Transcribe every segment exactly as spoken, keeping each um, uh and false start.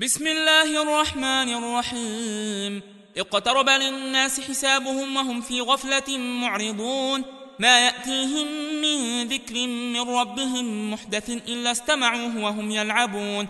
بسم الله الرحمن الرحيم. اقترب للناس حسابهم وهم في غفلة معرضون. ما يأتيهم من ذكر من ربهم محدث إلا استمعوه وهم يلعبون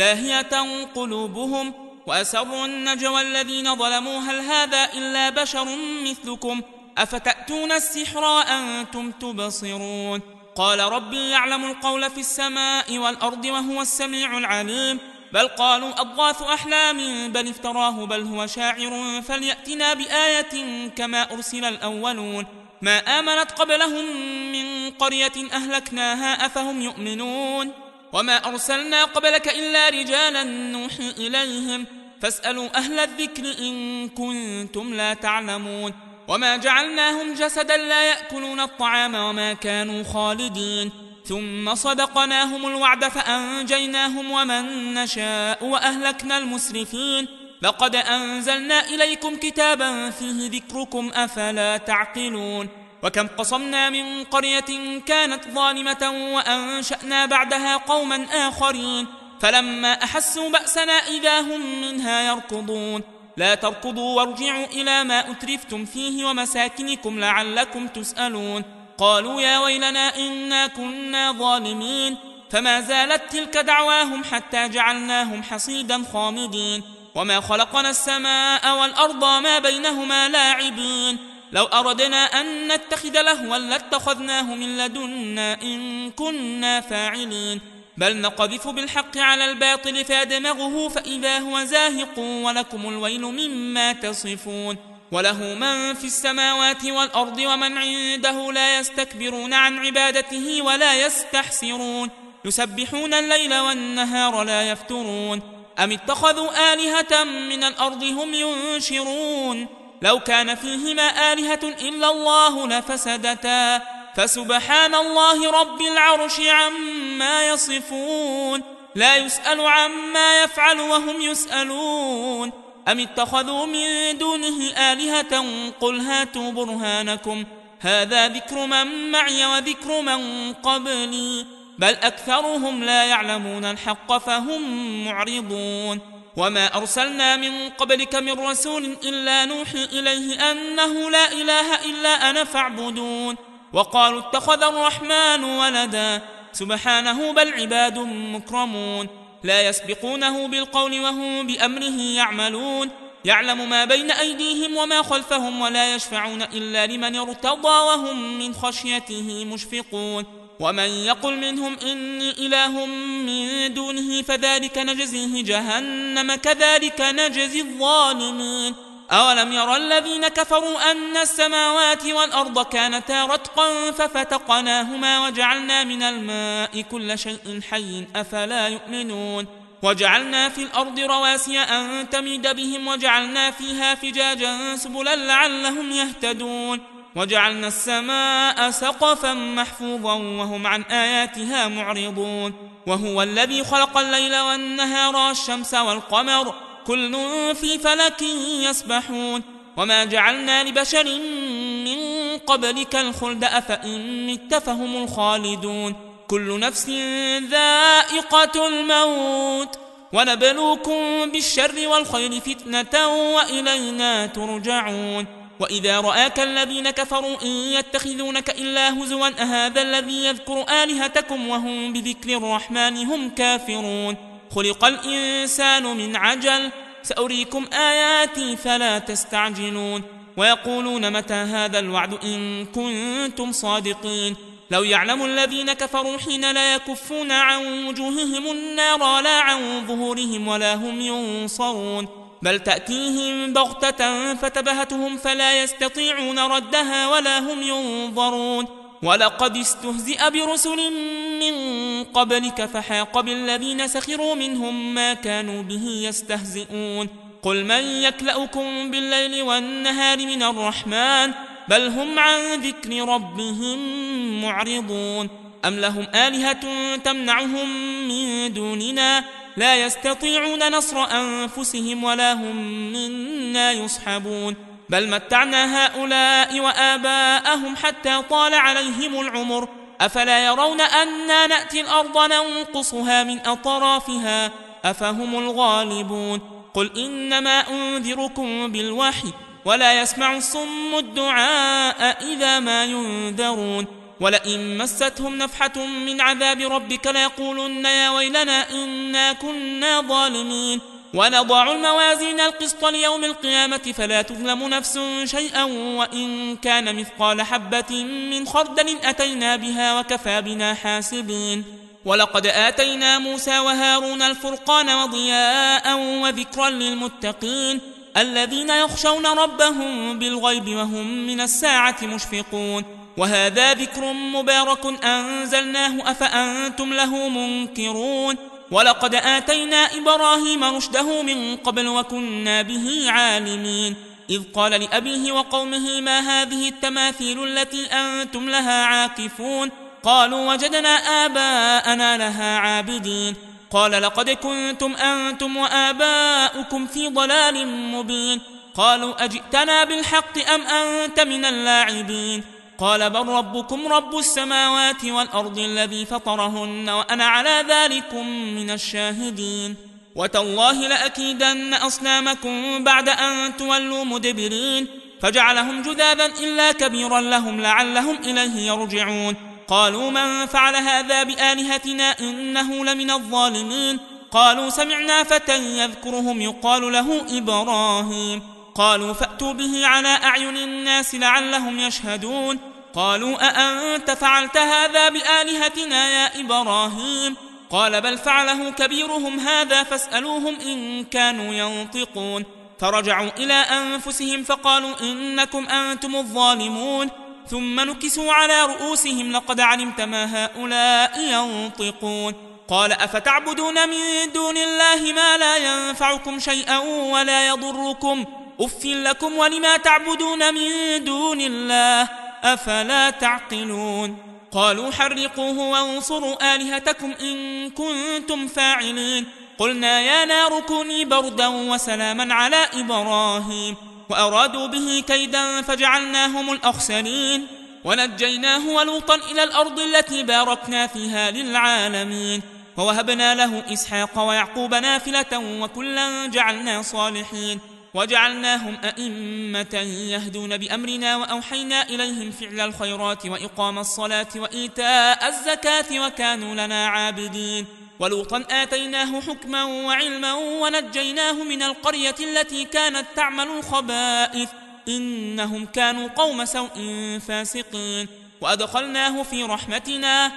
لاهية قلوبهم وأسروا النجوى الذين ظلموا هل هذا إلا بشر مثلكم أفتأتون السحر وأنتم تبصرون. قال ربي يعلم القول في السماء والأرض وهو السميع العليم. بل قالوا أضغاث أحلام بل افتراه بل هو شاعر فليأتنا بآية كما أرسل الأولون. ما آمنت قبلهم من قرية أهلكناها أفهم يؤمنون. وما أرسلنا قبلك إلا رجالا نوحي إليهم فاسألوا أهل الذكر إن كنتم لا تعلمون. وما جعلناهم جسدا لا يأكلون الطعام وما كانوا خالدين ثم صدقناهم الوعد فأنجيناهم ومن نشاء وأهلكنا المسرفين. لقد أنزلنا إليكم كتابا فيه ذكركم أفلا تعقلون. وكم قصمنا من قرية كانت ظالمة وأنشأنا بعدها قوما آخرين فلما أحسوا بأسنا إذا هم منها يركضون. لا تركضوا وارجعوا إلى ما أترفتم فيه ومساكنكم لعلكم تسألون. قالوا يا ويلنا إنا كنا ظالمين فما زالت تلك دعواهم حتى جعلناهم حصيدا خامدين. وما خلقنا السماء والأرض ما بينهما لاعبين. لو أردنا أن نتخذ لهوا لاتخذناه من لدنا إن كنا فاعلين. بل نقذف بالحق على الباطل فيدمغه فإذا هو زاهق ولكم الويل مما تصفون. وله من في السماوات والأرض ومن عنده لا يستكبرون عن عبادته ولا يستحسرون. يسبحون الليل والنهار لا يفترون. أم اتخذوا آلهة من الأرض هم ينشرون. لو كان فيهما آلهة إلا الله لفسدتا فسبحان الله رب العرش عما يصفون. لا يسأل عما يفعل وهم يسألون. أم اتخذوا من دونه آلهة قل هاتوا برهانكم هذا ذكر من معي وذكر من قبلي بل أكثرهم لا يعلمون الحق فهم معرضون. وما أرسلنا من قبلك من رسول إلا نوحي إليه أنه لا إله إلا أنا فاعبدون. وقالوا اتخذ الرحمن ولدا سبحانه بل عباد مكرمون لا يسبقونه بالقول وهم بأمره يعملون. يعلم ما بين أيديهم وما خلفهم ولا يشفعون إلا لمن ارتضى وهم من خشيته مشفقون. ومن يقل منهم إني إله من دونه فذلك نجزيه جهنم كذلك نجزي الظالمين. أولم يرى الذين كفروا أن السماوات والأرض كانتا رتقا ففتقناهما وجعلنا من الماء كل شيء حي أفلا يؤمنون. وجعلنا في الأرض رواسي أن تميد بهم وجعلنا فيها فجاجا سبلا لعلهم يهتدون. وجعلنا السماء سقفا محفوظا وهم عن آياتها معرضون. وهو الذي خلق الليل والنهار والشمس والقمر كل في فلك يسبحون. وما جعلنا لبشر من قبلك الخلد أفإن مت فهم الخالدون. كل نفس ذائقة الموت ونبلوكم بالشر والخير فتنة وإلينا ترجعون. وإذا رآك الذين كفروا إن يتخذونك إلا هزوا أهذا الذي يذكر آلهتكم وهم بذكر الرحمن هم كافرون. خلق الإنسان من عجل سأريكم آياتي فلا تستعجلون. ويقولون متى هذا الوعد إن كنتم صادقين. لو يعلم الذين كفروا حين لا يكفون عن وجوههم النار لا عن ظهورهم ولا هم ينصرون. بل تأتيهم بغتة فتبهتهم فلا يستطيعون ردها ولا هم ينظرون. ولقد استهزئ برسل من قبلك فحاق بالذين سخروا منهم ما كانوا به يستهزئون. قل من يكلؤكم بالليل والنهار من الرحمن بل هم عن ذكر ربهم معرضون. أم لهم آلهة تمنعهم من دوننا لا يستطيعون نصر أنفسهم ولا هم منا يصحبون. بل متعنا هؤلاء وآباءهم حتى طال عليهم العمر أفلا يرون أنا نأتي الأرض ننقصها من أطرافها أفهم الغالبون قل إنما أنذركم بالوحي ولا يسمع الصم الدعاء إذا ما ينذرون ولئن مستهم نفحة من عذاب ربك ليقولن يا ويلنا إنا كنا ظالمين ونضع الموازين القسط ليوم القيامة فلا تظلم نفس شيئا وإن كان مثقال حبة من خردل أتينا بها وكفى بنا حاسبين ولقد آتينا موسى وهارون الفرقان وضياء وذكرا للمتقين الذين يخشون ربهم بالغيب وهم من الساعة مشفقون وهذا ذكر مبارك أنزلناه أفأنتم له منكرون ولقد آتينا إبراهيم رشده من قبل وكنا به عالمين إذ قال لأبيه وقومه ما هذه التماثيل التي أنتم لها عاكفون قالوا وجدنا آباءنا لها عابدين قال لقد كنتم أنتم وآباؤكم في ضلال مبين قالوا أجئتنا بالحق أم أنت من اللاعبين قال بل ربكم رب السماوات والأرض الذي فطرهن وأنا على ذلكم من الشاهدين وتالله لأكيدن أصنامكم بعد أن تولوا مدبرين فجعلهم جذاذا إلا كبيرا لهم لعلهم إليه يرجعون قالوا من فعل هذا بآلهتنا إنه لمن الظالمين قالوا سمعنا فتى يذكرهم يقال له إبراهيم قالوا فأتوا به على أعين الناس لعلهم يشهدون قالوا أأنت فعلت هذا بآلهتنا يا إبراهيم قال بل فعله كبيرهم هذا فاسألوهم إن كانوا ينطقون فرجعوا إلى أنفسهم فقالوا إنكم أنتم الظالمون ثم نكسوا على رؤوسهم لقد علمت ما هؤلاء ينطقون قال أفتعبدون من دون الله ما لا ينفعكم شيئا ولا يضركم أف لكم ولما تعبدون من دون الله أفلا تعقلون قالوا حرقوه وانصروا آلهتكم إن كنتم فاعلين قلنا يا نار كوني بردا وسلاما على إبراهيم وأرادوا به كيدا فجعلناهم الأخسرين ونجيناه ولوطا إلى الأرض التي باركنا فيها للعالمين ووهبنا له إسحاق ويعقوب نافلة وكلا جعلنا صالحين وجعلناهم أئمة يهدون بأمرنا وأوحينا إليهم فعل الخيرات وإقام الصلاة وإيتاء الزكاة وكانوا لنا عابدين ولوطا آتيناه حكما وعلما ونجيناه من القرية التي كانت تعمل الخبائث إنهم كانوا قوم سوء فاسقين وأدخلناه في رحمتنا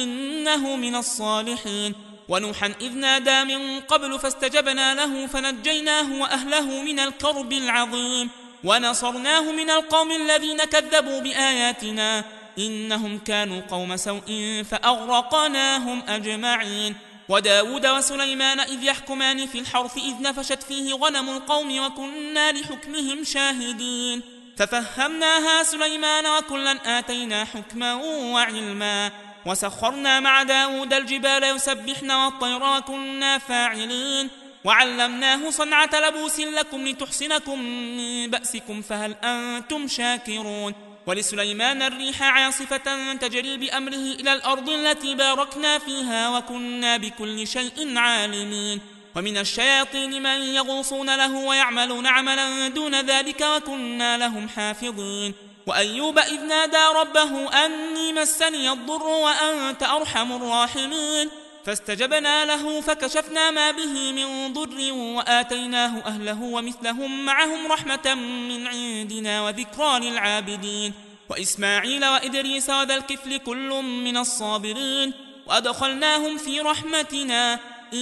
إنه من الصالحين ونوحا إذ نادى من قبل فاستجبنا له فنجيناه وأهله من الكرب العظيم ونصرناه من القوم الذين كذبوا بآياتنا إنهم كانوا قوم سوء فأغرقناهم أجمعين وداود وسليمان إذ يحكمان في الحرث إذ نفشت فيه غنم القوم وكنا لحكمهم شاهدين ففهمناها سليمان وكلا آتينا حكما وعلما وسخرنا مع داود الجبال يسبحن والطير وكنا فاعلين وعلمناه صنعة لبوس لكم لتحصنكم من بأسكم فهل أنتم شاكرون ولسليمان الريح عاصفة تجري بأمره إلى الأرض التي باركنا فيها وكنا بكل شيء عالمين ومن الشياطين من يغوصون له ويعملون عملا دون ذلك وكنا لهم حافظين وأيوب إذ نادى ربه أني مسني الضر وأنت أرحم الراحمين فاستجبنا له فكشفنا ما به من ضر وآتيناه أهله ومثلهم معهم رحمة من عندنا وذكرى للعابدين وإسماعيل وإدريس وذا الكفل كل من الصابرين وأدخلناهم في رحمتنا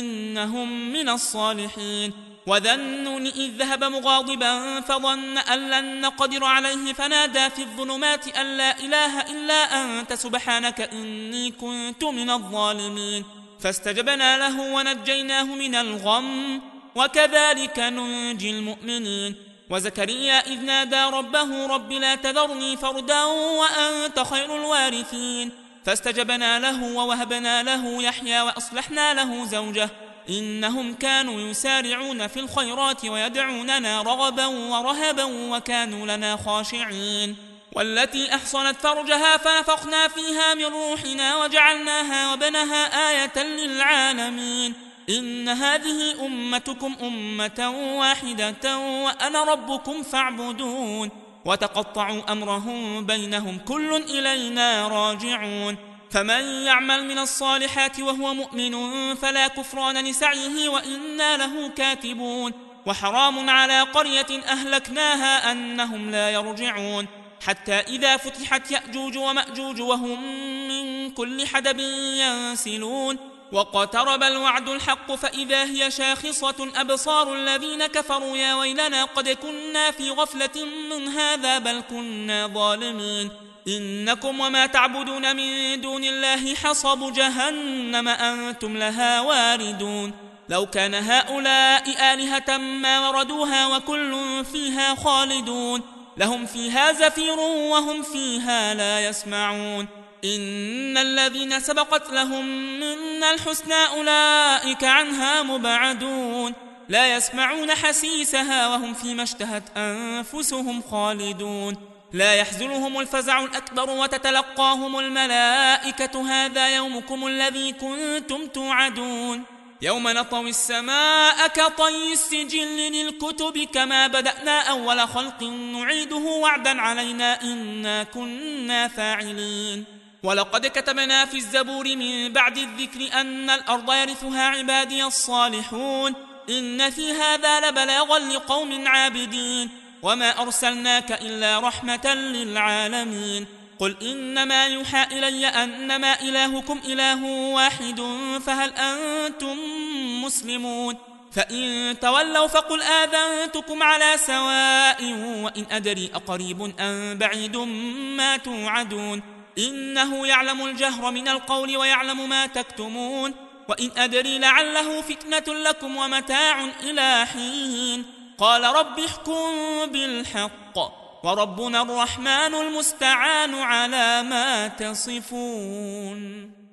إنهم من الصالحين وذا النون إذ ذهب مغاضبا فظن أن لن نقدر عليه فنادى في الظلمات أن لا إله إلا أنت سبحانك إني كنت من الظالمين فاستجبنا له ونجيناه من الغم وكذلك ننجي المؤمنين وزكريا إذ نادى ربه رب لا تذرني فردا وأنت خير الوارثين فاستجبنا له ووهبنا له يحيى وأصلحنا له زوجه إنهم كانوا يسارعون في الخيرات ويدعوننا رغبا ورهبا وكانوا لنا خاشعين والتي أحصنت فرجها فنفخنا فيها من روحنا وجعلناها وبنها آية للعالمين إن هذه أمتكم أمة واحدة وأنا ربكم فاعبدون وتقطعوا أمرهم بينهم كل إلينا راجعون فمن يعمل من الصالحات وهو مؤمن فلا كفران لسعيه وإنا له كاتبون وحرام على قرية أهلكناها أنهم لا يرجعون حتى إذا فتحت يأجوج ومأجوج وهم من كل حدب ينسلون واقترب الوعد الحق فإذا هي شاخصة أبصار الذين كفروا يا ويلنا قد كنا في غفلة من هذا بل كنا ظالمين إنكم وما تعبدون من دون الله حصب جهنم أنتم لها واردون لو كان هؤلاء آلهة ما وردوها وكل فيها خالدون لهم فيها زفير وهم فيها لا يسمعون إن الذين سبقت لهم منا الحسنى أولئك عنها مبعدون لا يسمعون حسيسها وهم فيما اشتهت أنفسهم خالدون لا يحزنهم الفزع الأكبر وتتلقاهم الملائكة هذا يومكم الذي كنتم توعدون يوم نطوي السماء كطي السجل للكتب كما بدأنا أول خلق نعيده وعدا علينا إنا كنا فاعلين ولقد كتبنا في الزبور من بعد الذكر أن الأرض يرثها عبادي الصالحون إن في هذا لبلاغا لقوم عابدين وما أرسلناك إلا رحمة للعالمين قل إنما يوحى إلي أنما إلهكم إله واحد فهل أنتم مسلمون فإن تولوا فقل آذنتكم على سواء وإن أدري أقريب أم بعيد ما توعدون إنه يعلم الجهر من القول ويعلم ما تكتمون وإن أدري لعله فتنة لكم ومتاع إلى حين قال رب احكم بالحق وربنا الرحمن المستعان على ما تصفون.